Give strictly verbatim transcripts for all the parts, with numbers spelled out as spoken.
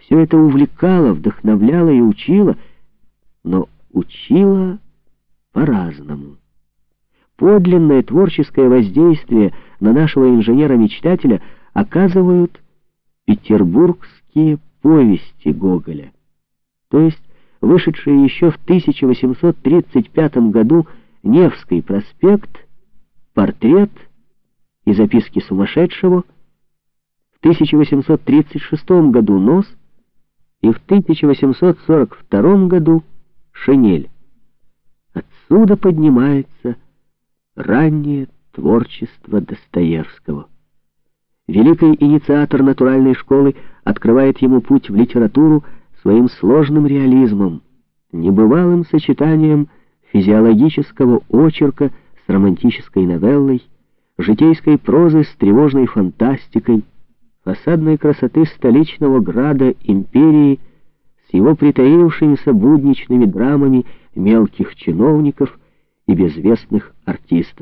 Все это увлекало, вдохновляло и учило, но учило по-разному. Подлинное творческое воздействие на нашего инженера-мечтателя оказывают петербургские повести Гоголя, то есть вышедшие еще в тысяча восемьсот тридцать пятом году Невский проспект, Портрет и Записки сумасшедшего, в тысяча восемьсот тридцать шестом году Нос и в тысяча восемьсот сорок втором году Шинель. Отсюда поднимается раннее творчество Достоевского. Великий инициатор натуральной школы открывает ему путь в литературу своим сложным реализмом, небывалым сочетанием физиологического очерка с романтической новеллой, житейской прозы с тревожной фантастикой, фасадной красоты столичного града империи с его притаившимися будничными драмами мелких чиновников и безвестных артистов.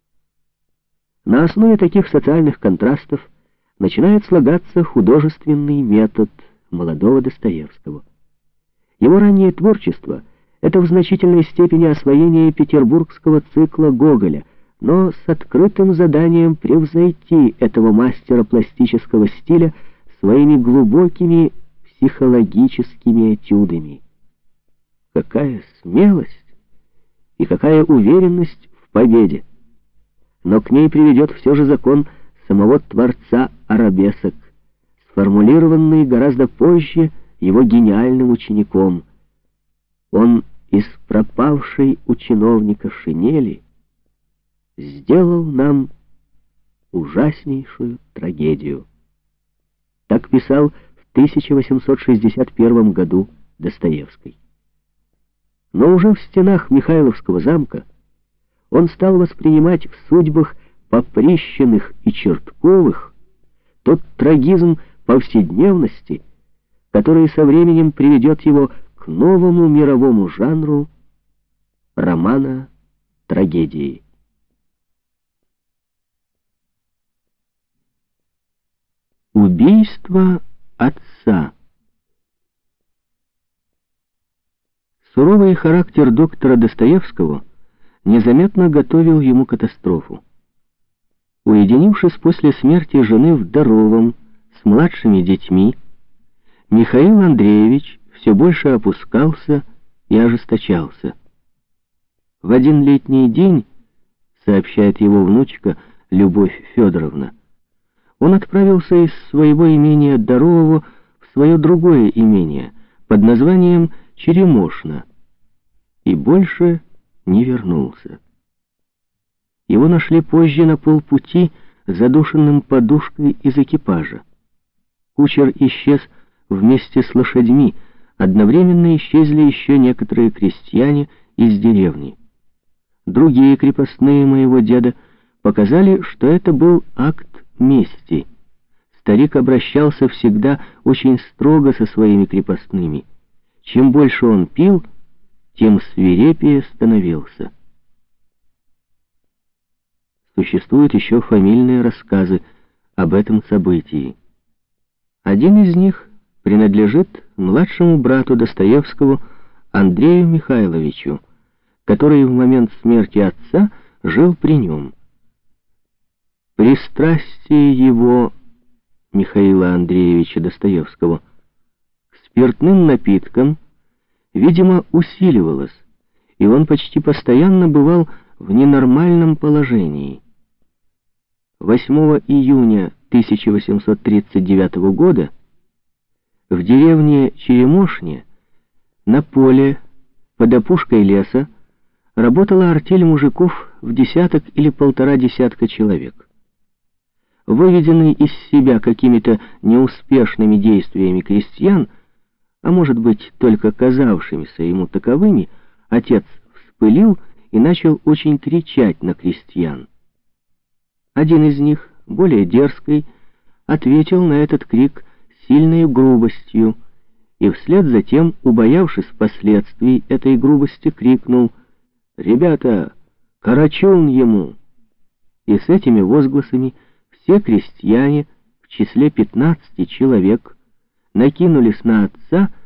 На основе таких социальных контрастов начинает слагаться художественный метод молодого Достоевского. Его раннее творчество — это в значительной степени освоение петербургского цикла Гоголя, но с открытым заданием превзойти этого мастера пластического стиля своими глубокими психологическими этюдами. Какая смелость и какая уверенность в победе! Но к ней приведет все же закон самого творца арабесок, сформулированный гораздо позже его гениальным учеником. Он из пропавшей у чиновника шинели сделал нам ужаснейшую трагедию. Так писал в тысяча восемьсот шестьдесят первом году Достоевский. Но уже в стенах Михайловского замка он стал воспринимать в судьбах Поприщиных и Чертковых тот трагизм повседневности, который со временем приведет его к новому мировому жанру романа трагедии. Убийство отца. Суровый характер доктора Достоевского незаметно готовил ему катастрофу. Уединившись после смерти жены в Даровом с младшими детьми, Михаил Андреевич все больше опускался и ожесточался. В один летний день, сообщает его внучка Любовь Федоровна, он отправился из своего имения Дарового в свое другое имение под названием Черемошно и больше не вернулся. Его нашли позже на полпути задушенным подушкой из экипажа. Кучер исчез вместе с лошадьми, одновременно исчезли еще некоторые крестьяне из деревни. Другие крепостные моего деда показали, что это был акт мести. Старик обращался всегда очень строго со своими крепостными. Чем больше он пил, тем свирепее становился. Существуют еще фамильные рассказы об этом событии. Один из них принадлежит младшему брату Достоевского Андрею Михайловичу, который в момент смерти отца жил при нем. Пристрастие его, Михаила Андреевича Достоевского, к спиртным напиткам, видимо, усиливалось, и он почти постоянно бывал в ненормальном положении. восьмого июня тысяча восемьсот тридцать девятого года в деревне Черемошне на поле под опушкой леса работала артель мужиков в десяток или полтора десятка человек. Выведенный из себя какими-то неуспешными действиями крестьян, а может быть только казавшимися ему таковыми, отец вспылил и начал очень кричать на крестьян. Один из них, более дерзкий, ответил на этот крик сильной грубостью и вслед за тем, убоявшись последствий этой грубости, крикнул: «Ребята, карачун ему!» И с этими возгласами все крестьяне, в числе пятнадцати человек, накинулись на отца